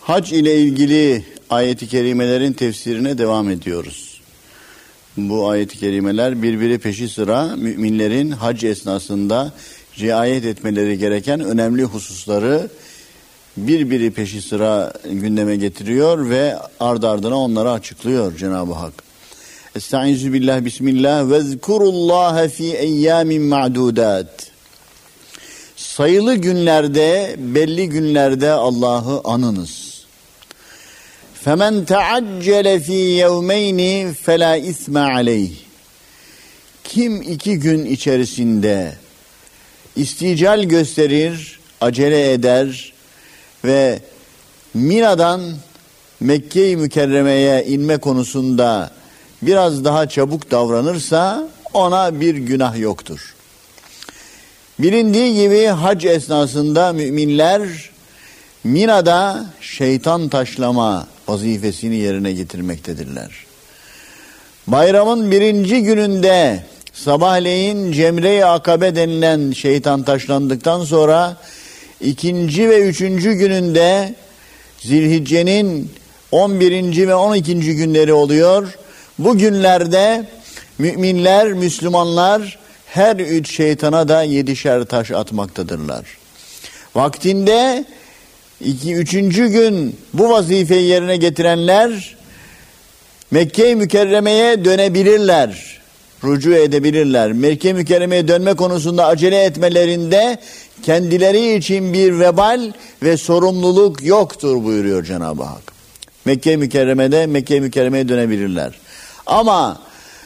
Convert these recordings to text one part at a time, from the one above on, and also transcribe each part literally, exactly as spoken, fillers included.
Hac ile ilgili ayet-i kerimelerin tefsirine devam ediyoruz. Bu ayet-i kerimeler birbiri peşi sıra müminlerin hac esnasında riayet etmeleri gereken önemli hususları birbiri peşi sıra gündeme getiriyor ve ard ardına onları açıklıyor Cenab-ı Hak. Estaizu billah, bismillah, ve zkurullaha fi eyyamin ma'dudat. Sayılı günlerde, belli günlerde Allah'ı anınız. فَمَنْ تَعَجَّلَ ف۪ي يَوْمَيْنِ فَلَا اِثْمَ عَلَيْهِ. Kim iki gün içerisinde istical gösterir, acele eder ve Mina'dan Mekke-i Mükerreme'ye inme konusunda biraz daha çabuk davranırsa ona bir günah yoktur. Bilindiği gibi hac esnasında müminler Mina'da şeytan taşlama vazifesini yerine getirmektedirler. Bayramın birinci gününde sabahleyin Cemre-i Akabe denilen şeytan taşlandıktan sonra ikinci ve üçüncü gününde Zilhicce'nin on birinci ve on ikinci günleri oluyor. Bu günlerde müminler, Müslümanlar her üç şeytana da yedişer taş atmaktadırlar. Vaktinde iki, üçüncü gün bu vazifeyi yerine getirenler Mekke-i Mükerreme'ye dönebilirler, rücu edebilirler. Mekke-i Mükerreme'ye dönme konusunda acele etmelerinde kendileri için bir vebal ve sorumluluk yoktur buyuruyor Cenab-ı Hak. Mekke-i Mükerreme'de Mekke-i Mükerreme'ye dönebilirler. Ama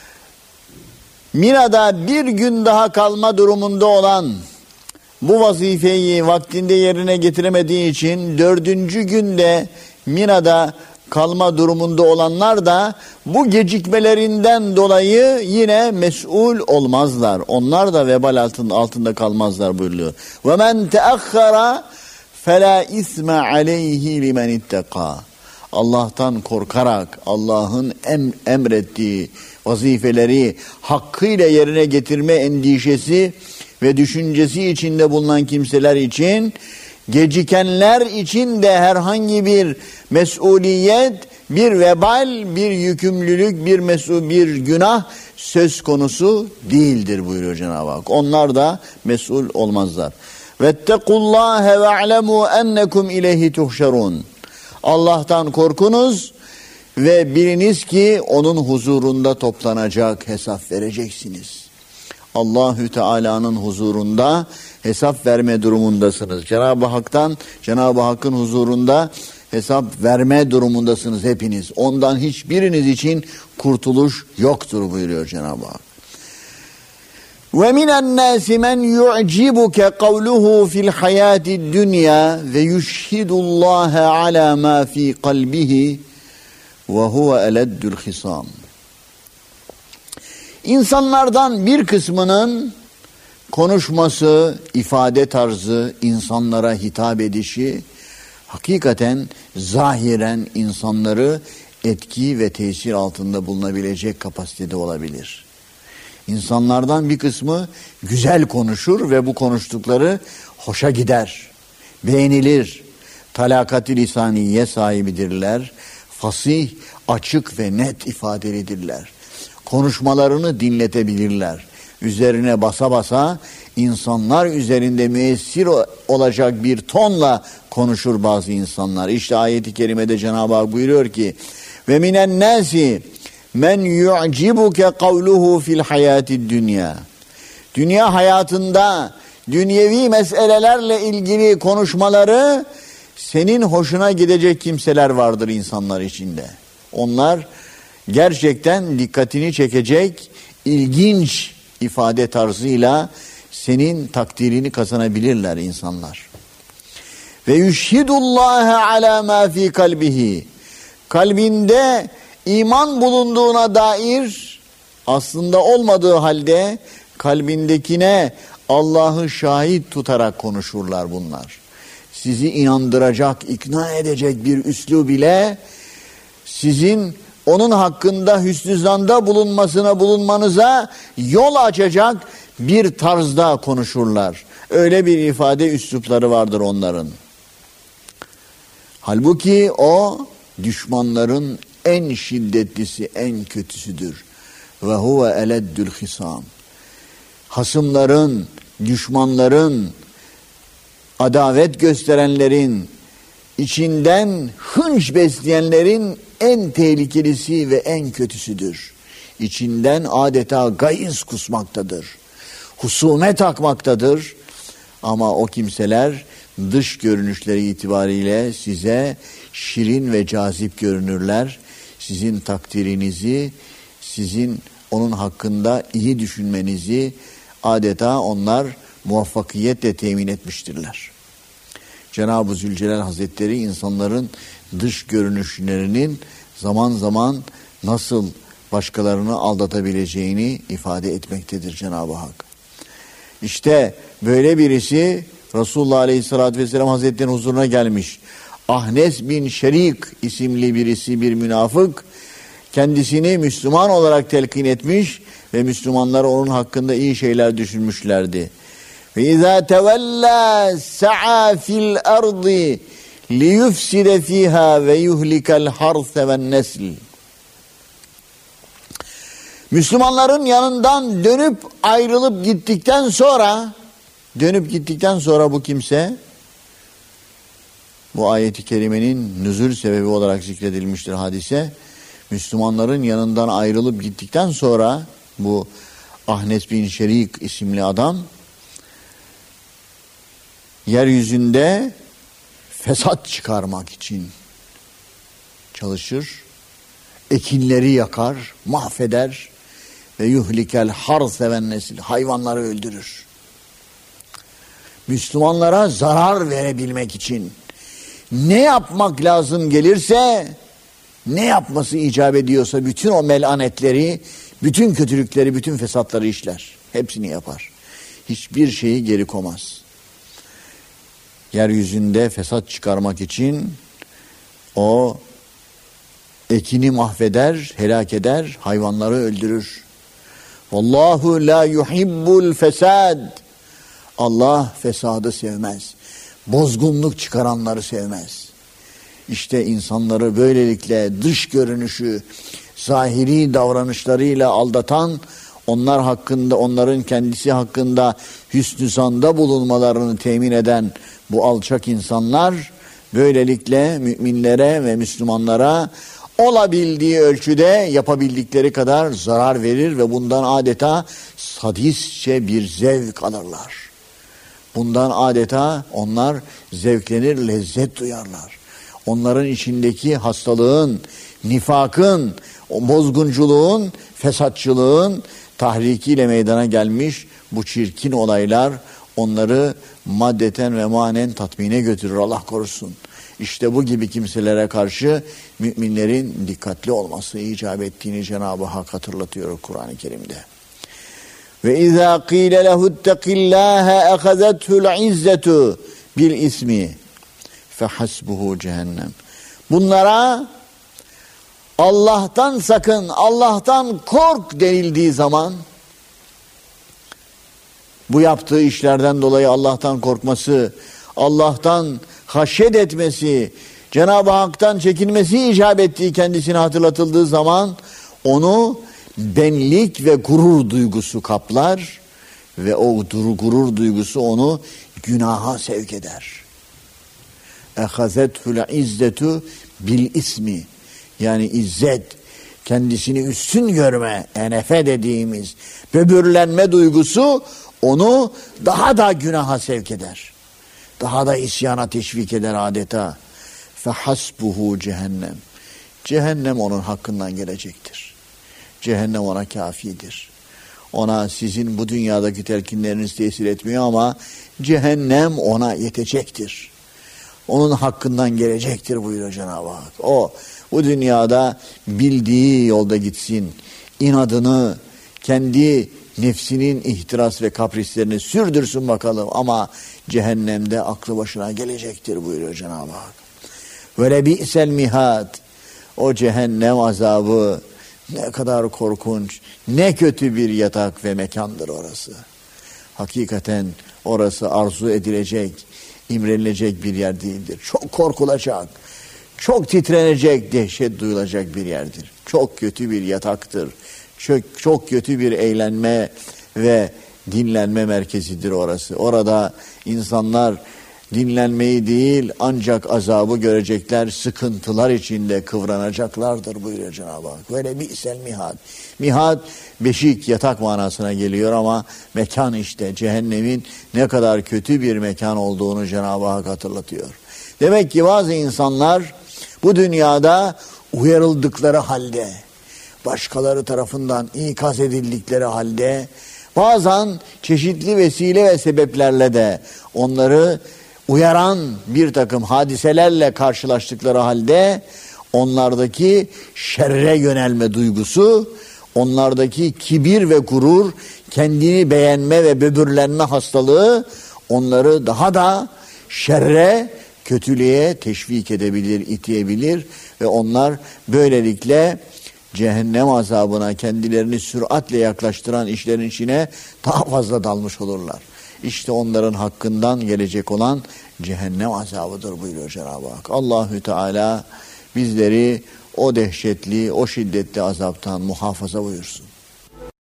Mina'da bir gün daha kalma durumunda olan, bu vazifeyi vaktinde yerine getiremediği için dördüncü günde Mina'da kalma durumunda olanlar da bu gecikmelerinden dolayı yine mesul olmazlar. Onlar da vebal altında, altında kalmazlar buyuruyor. وَمَنْ تَأَخَّرَ فَلَا اِثْمَ عَلَيْهِ لِمَنِ اتَّقَى. Allah'tan korkarak Allah'ın em, emrettiği vazifeleri hakkıyla yerine getirme endişesi ve düşüncesi içinde bulunan kimseler için, gecikenler için de herhangi bir mesuliyet, bir vebal, bir yükümlülük, bir mesul, bir günah söz konusu değildir buyuruyor Cenab-ı Hak. Onlar da mesul olmazlar. Vettekullâhe ve'lemû ennekum ileyhi tuhşerûn. Allah'tan korkunuz ve biliniz ki onun huzurunda toplanacak, hesap vereceksiniz. Allahü Teala'nın huzurunda hesap verme durumundasınız. Cenab-ı Hak'tan, Cenab-ı Hakk'ın huzurunda hesap verme durumundasınız hepiniz. Ondan hiçbiriniz için kurtuluş yoktur buyuruyor Cenab-ı Hak. Ve minen nâsi men yu'cibuke kavluhu fil hayâti dünya ve yushhidullâhe alâ mâ fî kalbihi ve huve eleddül hisâm. İnsanlardan bir kısmının konuşması, ifade tarzı, insanlara hitap edişi hakikaten zahiren insanları etki ve tesir altında bulunabilecek kapasitede olabilir. İnsanlardan bir kısmı güzel konuşur ve bu konuştukları hoşa gider, beğenilir, talakat-ı lisaniye sahibidirler, fasih, açık ve net ifadelidirler. Konuşmalarını dinletebilirler. Üzerine basa basa insanlar üzerinde müessir olacak bir tonla konuşur bazı insanlar. İşte ayet-i kerimede Cenab-ı Hak buyuruyor ki ve minen nasi men yu'cibuke kavluhu fil hayati dünya. Dünya hayatında dünyevi meselelerle ilgili konuşmaları senin hoşuna gidecek kimseler vardır insanlar içinde. Onlar gerçekten dikkatini çekecek ilginç ifade tarzıyla senin takdirini kazanabilirler insanlar. Ve yushhidullâhe alâ mâ fî kalbihi. Kalbinde iman bulunduğuna dair aslında olmadığı halde kalbindekine Allah'ı şahit tutarak konuşurlar bunlar. Sizi inandıracak, ikna edecek bir üslub ile sizin onun hakkında hüsnü zanda bulunmasına bulunmanıza yol açacak bir tarzda konuşurlar. Öyle bir ifade üslupları vardır onların. Halbuki o düşmanların en şiddetlisi, en kötüsüdür. Ve huve eleddül hisam. Hasımların, düşmanların, adavet gösterenlerin, içinden hınç besleyenlerin en tehlikelisi ve en kötüsüdür. İçinden adeta gayız kusmaktadır. Husumet akmaktadır. Ama o kimseler dış görünüşleri itibariyle size şirin ve cazip görünürler. Sizin takdirinizi, sizin onun hakkında iyi düşünmenizi adeta onlar muvaffakiyetle temin etmiştirler. Cenab-ı Zülcelal Hazretleri insanların dış görünüşlerinin zaman zaman nasıl başkalarını aldatabileceğini ifade etmektedir Cenab-ı Hak. İşte böyle birisi Resulullah Aleyhisselatü Vesselam Hazretleri'nin huzuruna gelmiş. Ahnes bin Şerik isimli birisi, bir münafık, kendisini Müslüman olarak telkin etmiş ve Müslümanlar onun hakkında iyi şeyler düşünmüşlerdi. Ve izâ tevellâ sa'a fil ardı liyufside fîhâ ve yuhlikel harse ven nesl. Müslümanların yanından dönüp ayrılıp gittikten sonra, dönüp gittikten sonra bu kimse, bu ayet-i kerimenin nüzul sebebi olarak zikredilmiştir hadise. Müslümanların yanından ayrılıp gittikten sonra bu Ahnes bin Şerik isimli adam yeryüzünde fesat çıkarmak için çalışır, ekinleri yakar, mahveder ve yuhlikel harse ven nesil, hayvanları öldürür. Müslümanlara zarar verebilmek için ne yapmak lazım gelirse, ne yapması icap ediyorsa bütün o melanetleri, bütün kötülükleri, bütün fesatları işler. Hepsini yapar. Hiçbir şeyi geri koymaz. Yeryüzünde fesat çıkarmak için o ekini mahveder, helak eder, hayvanları öldürür. Vallahu la yuhibbul fesad. Allah fesadı sevmez. Bozgunluk çıkaranları sevmez. İşte insanları böylelikle dış görünüşü, zahiri davranışlarıyla aldatan, onlar hakkında, onların kendisi hakkında hüsnü zanda bulunmalarını temin eden bu alçak insanlar, böylelikle müminlere ve Müslümanlara olabildiği ölçüde yapabildikleri kadar zarar verir ve bundan adeta sadistçe bir zevk alırlar. Bundan adeta onlar zevklenir, lezzet duyarlar. Onların içindeki hastalığın, nifakın, bozgunculuğun, fesatçılığın tahrikiyle meydana gelmiş bu çirkin olaylar onları maddeten ve manen tatmine götürür, Allah korusun. İşte bu gibi kimselere karşı müminlerin dikkatli olması icap ettiğini Cenab-ı Hak hatırlatıyor Kur'an-ı Kerim'de. Ve izâ qîle lehu'ttekillâhe ehazethu'l izzetu bil ismi fehasbuhu cehennem. Bunlara Allah'tan sakın, Allah'tan kork denildiği zaman, bu yaptığı işlerden dolayı Allah'tan korkması, Allah'tan haşyet etmesi, Cenab-ı Hak'tan çekinmesi icap ettiği kendisine hatırlatıldığı zaman onu benlik ve gurur duygusu kaplar ve o gurur duygusu onu günaha sevk eder. Ehazethul izzetu bil ismi, yani izzet, kendisini üstün görme, enefe dediğimiz böbürlenme duygusu onu daha da günaha sevk eder. Daha da isyana teşvik eder adeta. Fehasbuhu cehennem. Cehennem onun hakkından gelecektir. Cehennem ona kafidir. Ona sizin bu dünyadaki telkinleriniz tesir etmiyor ama cehennem ona yetecektir. Onun hakkından gelecektir buyuruyor Cenab-ı Hak. O bu dünyada bildiği yolda gitsin. İnadını, kendi nefsinin ihtiras ve kaprislerini sürdürsün bakalım ama cehennemde aklı başına gelecektir buyuruyor Cenab-ı Hak. Ve lebi'sel mihad. O cehennem azabı ne kadar korkunç, ne kötü bir yatak ve mekandır orası. Hakikaten orası arzu edilecek, imrenilecek bir yer değildir. Çok korkulacak. çok titrenecek, dehşet duyulacak bir yerdir. Çok kötü bir yataktır. Çok, çok kötü bir eğlenme ve dinlenme merkezidir orası. Orada insanlar dinlenmeyi değil ancak azabı görecekler, sıkıntılar içinde kıvranacaklardır buyuruyor Cenab-ı Hak. Böyle bi'sel mihad. Mihad beşik, yatak manasına geliyor ama mekan işte cehennemin ne kadar kötü bir mekan olduğunu Cenab-ı Hak hatırlatıyor. Demek ki bazı insanlar bu dünyada uyarıldıkları halde, başkaları tarafından ikaz edildikleri halde, bazen çeşitli vesile ve sebeplerle de onları uyaran bir takım hadiselerle karşılaştıkları halde onlardaki şerre yönelme duygusu, onlardaki kibir ve gurur, kendini beğenme ve böbürlenme hastalığı onları daha da şerre, kötülüğe teşvik edebilir, iteyebilir ve onlar böylelikle cehennem azabına kendilerini süratle yaklaştıran işlerin içine daha fazla dalmış olurlar. İşte onların hakkından gelecek olan cehennem azabıdır buyuruyor Cenab-ı Hak. Allahü Teala bizleri o dehşetli, o şiddetli azaptan muhafaza buyursun.